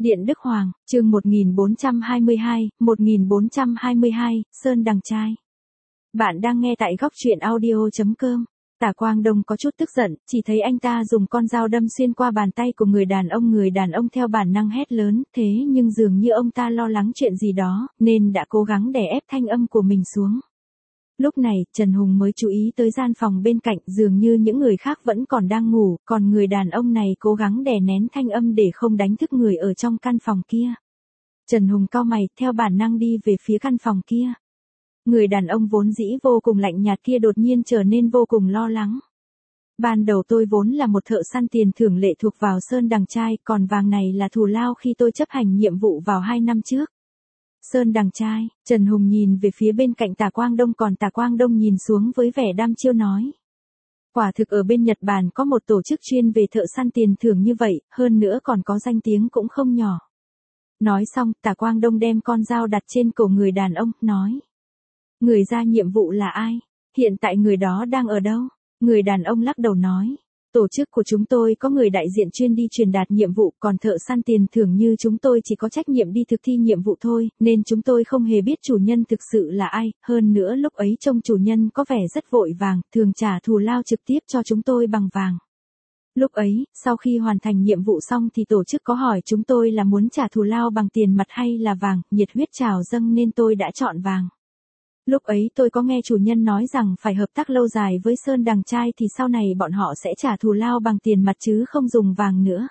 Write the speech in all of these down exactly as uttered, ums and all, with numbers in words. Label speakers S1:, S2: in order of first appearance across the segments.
S1: Điện Đức Hoàng, chương một nghìn bốn trăm hai mươi hai, một nghìn bốn trăm hai mươi hai, Sơn Đằng Trai. Bạn đang nghe tại góc truyện audio chấm com. Tả Quang Đông có chút tức giận, chỉ thấy anh ta dùng con dao đâm xuyên qua bàn tay của người đàn ông. Người đàn ông theo bản năng hét lớn, thế nhưng dường như ông ta lo lắng chuyện gì đó, nên đã cố gắng đè ép thanh âm của mình xuống. Lúc này, Trần Hùng mới chú ý tới gian phòng bên cạnh, dường như những người khác vẫn còn đang ngủ, còn người đàn ông này cố gắng đè nén thanh âm để không đánh thức người ở trong căn phòng kia. Trần Hùng cau mày, theo bản năng đi về phía căn phòng kia. Người đàn ông vốn dĩ vô cùng lạnh nhạt kia đột nhiên trở nên vô cùng lo lắng. Ban đầu tôi vốn là một thợ săn tiền thưởng lệ thuộc vào Sơn Đằng Trai, còn vàng này là thù lao khi tôi chấp hành nhiệm vụ vào hai năm trước. Sơn Đằng Trai, Trần Hùng nhìn về phía bên cạnh Tả Quang Đông, còn Tả Quang Đông nhìn xuống với vẻ đăm chiêu nói. Quả thực ở bên Nhật Bản có một tổ chức chuyên về thợ săn tiền thưởng như vậy, hơn nữa còn có danh tiếng cũng không nhỏ. Nói xong, Tả Quang Đông đem con dao đặt trên cổ người đàn ông, nói. Người ra nhiệm vụ là ai? Hiện tại người đó đang ở đâu? Người đàn ông lắc đầu nói. Tổ chức của chúng tôi có người đại diện chuyên đi truyền đạt nhiệm vụ, còn thợ săn tiền thưởng như chúng tôi chỉ có trách nhiệm đi thực thi nhiệm vụ thôi, nên chúng tôi không hề biết chủ nhân thực sự là ai, hơn nữa lúc ấy trông chủ nhân có vẻ rất vội vàng, thường trả thù lao trực tiếp cho chúng tôi bằng vàng. Lúc ấy, sau khi hoàn thành nhiệm vụ xong thì tổ chức có hỏi chúng tôi là muốn trả thù lao bằng tiền mặt hay là vàng, nhiệt huyết trào dâng nên tôi đã chọn vàng. Lúc ấy tôi có nghe chủ nhân nói rằng phải hợp tác lâu dài với Sơn Đằng Trai thì sau này bọn họ sẽ trả thù lao bằng tiền mặt chứ không dùng vàng nữa.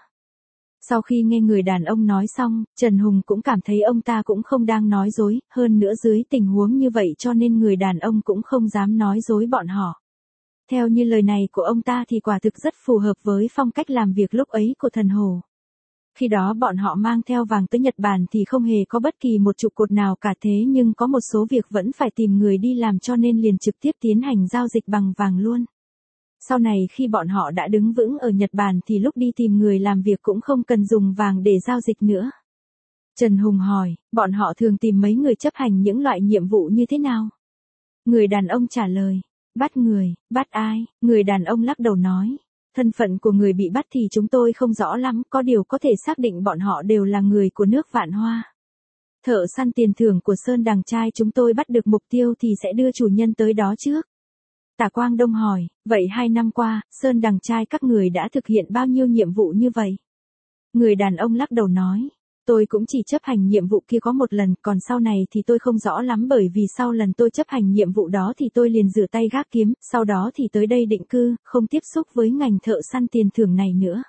S1: Sau khi nghe người đàn ông nói xong, Trần Hùng cũng cảm thấy ông ta cũng không đang nói dối, hơn nữa dưới tình huống như vậy cho nên người đàn ông cũng không dám nói dối bọn họ. Theo như lời này của ông ta thì quả thực rất phù hợp với phong cách làm việc lúc ấy của thần hồ. Khi đó bọn họ mang theo vàng tới Nhật Bản thì không hề có bất kỳ một trụ cột nào cả, thế nhưng có một số việc vẫn phải tìm người đi làm cho nên liền trực tiếp tiến hành giao dịch bằng vàng luôn. Sau này khi bọn họ đã đứng vững ở Nhật Bản thì lúc đi tìm người làm việc cũng không cần dùng vàng để giao dịch nữa. Trần Hùng hỏi, bọn họ thường tìm mấy người chấp hành những loại nhiệm vụ như thế nào? Người đàn ông trả lời, bắt người, bắt ai? Người đàn ông lắc đầu nói. Thân phận của người bị bắt thì chúng tôi không rõ lắm, có điều có thể xác định bọn họ đều là người của nước Vạn Hoa. Thợ săn tiền thưởng của Sơn Đằng Trai chúng tôi bắt được mục tiêu thì sẽ đưa chủ nhân tới đó trước. Tả Quang Đông hỏi, vậy hai năm qua, Sơn Đằng Trai các người đã thực hiện bao nhiêu nhiệm vụ như vậy? Người đàn ông lắc đầu nói. Tôi cũng chỉ chấp hành nhiệm vụ kia có một lần, còn sau này thì tôi không rõ lắm bởi vì sau lần tôi chấp hành nhiệm vụ đó thì tôi liền rửa tay gác kiếm, sau đó thì tới đây định cư, không tiếp xúc với ngành thợ săn tiền thưởng này nữa.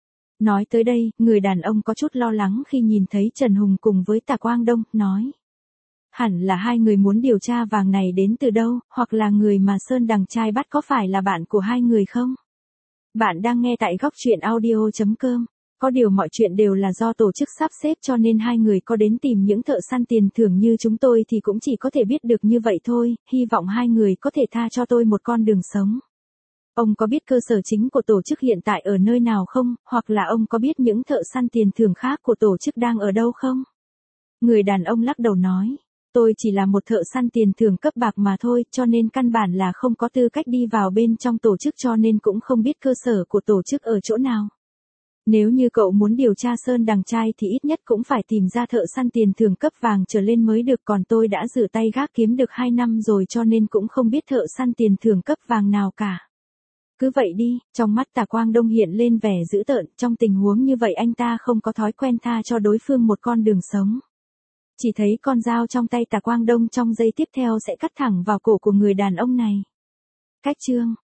S1: Nói tới đây, người đàn ông có chút lo lắng khi nhìn thấy Trần Hùng cùng với Tả Quang Đông, nói. Hẳn là hai người muốn điều tra vàng này đến từ đâu, hoặc là người mà Sơn Đằng Trai bắt có phải là bạn của hai người không? Bạn đang nghe tại góc truyện audio chấm com. Có điều mọi chuyện đều là do tổ chức sắp xếp cho nên hai người có đến tìm những thợ săn tiền thưởng như chúng tôi thì cũng chỉ có thể biết được như vậy thôi, hy vọng hai người có thể tha cho tôi một con đường sống. Ông có biết cơ sở chính của tổ chức hiện tại ở nơi nào không, hoặc là ông có biết những thợ săn tiền thưởng khác của tổ chức đang ở đâu không? Người đàn ông lắc đầu nói, tôi chỉ là một thợ săn tiền thưởng cấp bạc mà thôi, cho nên căn bản là không có tư cách đi vào bên trong tổ chức cho nên cũng không biết cơ sở của tổ chức ở chỗ nào. Nếu như cậu muốn điều tra Sơn Đằng Trai thì ít nhất cũng phải tìm ra thợ săn tiền thưởng cấp vàng trở lên mới được, còn tôi đã rửa tay gác kiếm được hai năm rồi cho nên cũng không biết thợ săn tiền thưởng cấp vàng nào cả. Cứ vậy đi, trong mắt Tả Quang Đông hiện lên vẻ dữ tợn, trong tình huống như vậy anh ta không có thói quen tha cho đối phương một con đường sống. Chỉ thấy con dao trong tay Tả Quang Đông trong giây tiếp theo sẽ cắt thẳng vào cổ của người đàn ông này. Cách chương